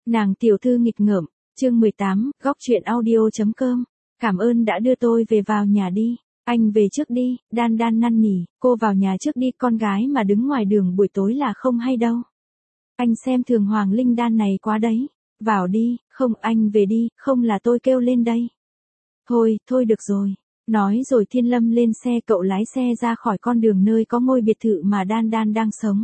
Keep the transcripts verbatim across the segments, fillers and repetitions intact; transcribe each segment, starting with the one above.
Nàng tiểu thư nghịch ngợm, chương mười tám, góc chuyện audio.com. Cảm ơn đã đưa tôi về vào nhà đi. Anh về trước đi, Đan Đan năn nỉ, cô vào nhà trước đi, con gái mà đứng ngoài đường buổi tối là không hay đâu. Anh xem thường Hoàng Linh Đan này quá đấy. Vào đi, không anh về đi, không là tôi kêu lên đây. Thôi, thôi được rồi. Nói rồi Thiên Lâm lên xe, cậu lái xe ra khỏi con đường nơi có ngôi biệt thự mà Đan Đan đang sống.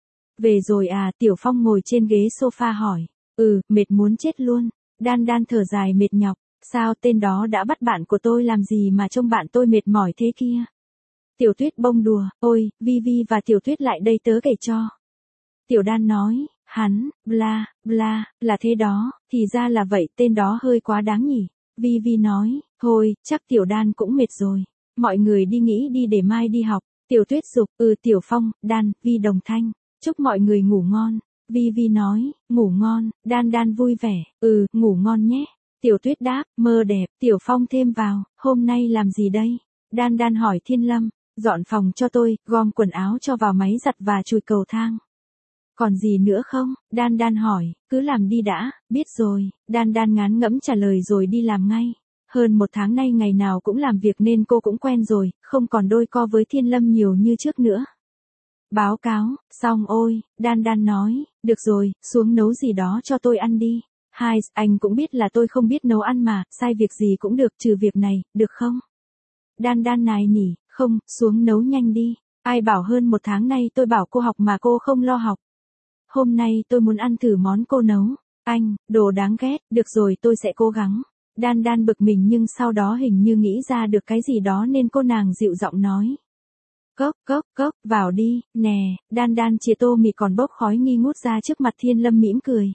Về rồi à, Tiểu Phong ngồi trên ghế sofa hỏi. Ừ, mệt muốn chết luôn. Đan Đan thở dài mệt nhọc. Sao tên đó đã bắt bạn của tôi làm gì mà trông bạn tôi mệt mỏi thế kia? Tiểu Tuyết bông đùa, ôi, Vi Vi và Tiểu Tuyết lại đây tớ kể cho. Tiểu Đan nói, hắn, bla, bla, là thế đó, thì ra là vậy, tên đó hơi quá đáng nhỉ. Vi Vi nói, thôi, chắc Tiểu Đan cũng mệt rồi. Mọi người đi nghỉ đi để mai đi học. Tiểu Tuyết dục, ừ Tiểu Phong, Đan, Vi đồng thanh. Chúc mọi người ngủ ngon. Vi Vi nói, ngủ ngon, Đan Đan vui vẻ, ừ, ngủ ngon nhé. Tiểu Tuyết đáp, mơ đẹp. Tiểu Phong thêm vào, hôm nay làm gì đây? Đan Đan hỏi Thiên Lâm, dọn phòng cho tôi, gom quần áo cho vào máy giặt và chùi cầu thang. Còn gì nữa không? Đan Đan hỏi, cứ làm đi đã, biết rồi. Đan Đan ngán ngẫm trả lời rồi đi làm ngay. Hơn một tháng nay ngày nào cũng làm việc nên cô cũng quen rồi, không còn đôi co với Thiên Lâm nhiều như trước nữa. Báo cáo, xong ôi, Đan Đan nói, được rồi, xuống nấu gì đó cho tôi ăn đi. Hai, anh cũng biết là tôi không biết nấu ăn mà, sai việc gì cũng được trừ việc này, được không? Đan Đan nài nỉ, không, xuống nấu nhanh đi. Ai bảo hơn một tháng nay tôi bảo cô học mà cô không lo học. Hôm nay tôi muốn ăn thử món cô nấu. Anh, đồ đáng ghét, được rồi tôi sẽ cố gắng. Đan Đan bực mình nhưng sau đó hình như nghĩ ra được cái gì đó nên cô nàng dịu giọng nói. Cốc, cốc, cốc, vào đi, nè, Đan Đan chia tô mì còn bốc khói nghi ngút ra trước mặt Thiên Lâm mỉm cười.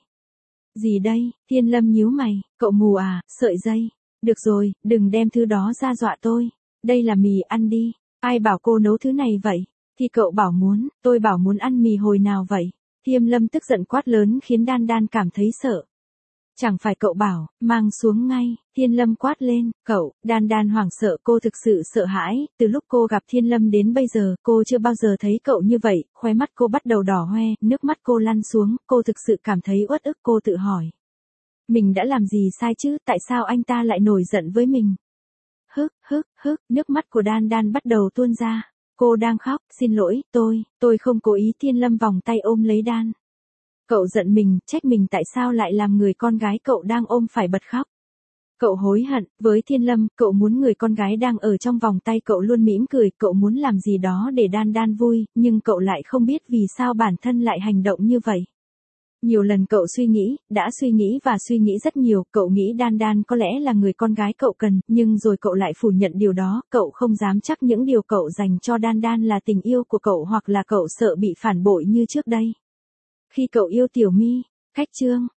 Gì đây? Thiên Lâm nhíu mày, cậu mù à, sợi dây. Được rồi, đừng đem thứ đó ra dọa tôi. Đây là mì, ăn đi. Ai bảo cô nấu thứ này vậy? Thì cậu bảo muốn, tôi bảo muốn ăn mì hồi nào vậy? Thiên Lâm tức giận quát lớn khiến Đan Đan cảm thấy sợ. Chẳng phải cậu bảo, mang xuống ngay. Thiên Lâm quát lên, cậu. Đan Đan hoảng sợ, cô thực sự sợ hãi. Từ lúc cô gặp Thiên Lâm đến bây giờ, cô chưa bao giờ thấy cậu như vậy. Khóe mắt cô bắt đầu đỏ hoe, nước mắt cô lăn xuống. Cô thực sự cảm thấy uất ức. Cô tự hỏi, mình đã làm gì sai chứ, tại sao anh ta lại nổi giận với mình? Hức, hức, hức, nước mắt của Đan Đan bắt đầu tuôn ra. Cô đang khóc, xin lỗi, tôi, tôi không cố ý. Thiên Lâm vòng tay ôm lấy Đan. Cậu giận mình, trách mình tại sao lại làm người con gái cậu đang ôm phải bật khóc. Cậu hối hận, với Thiên Lâm, cậu muốn người con gái đang ở trong vòng tay cậu luôn mỉm cười, cậu muốn làm gì đó để Đan Đan vui, nhưng cậu lại không biết vì sao bản thân lại hành động như vậy. Nhiều lần cậu suy nghĩ, đã suy nghĩ và suy nghĩ rất nhiều, cậu nghĩ Đan Đan có lẽ là người con gái cậu cần, nhưng rồi cậu lại phủ nhận điều đó, cậu không dám chắc những điều cậu dành cho Đan Đan là tình yêu của cậu hoặc là cậu sợ bị phản bội như trước đây. Khi cậu yêu Tiểu Mi, khách chương,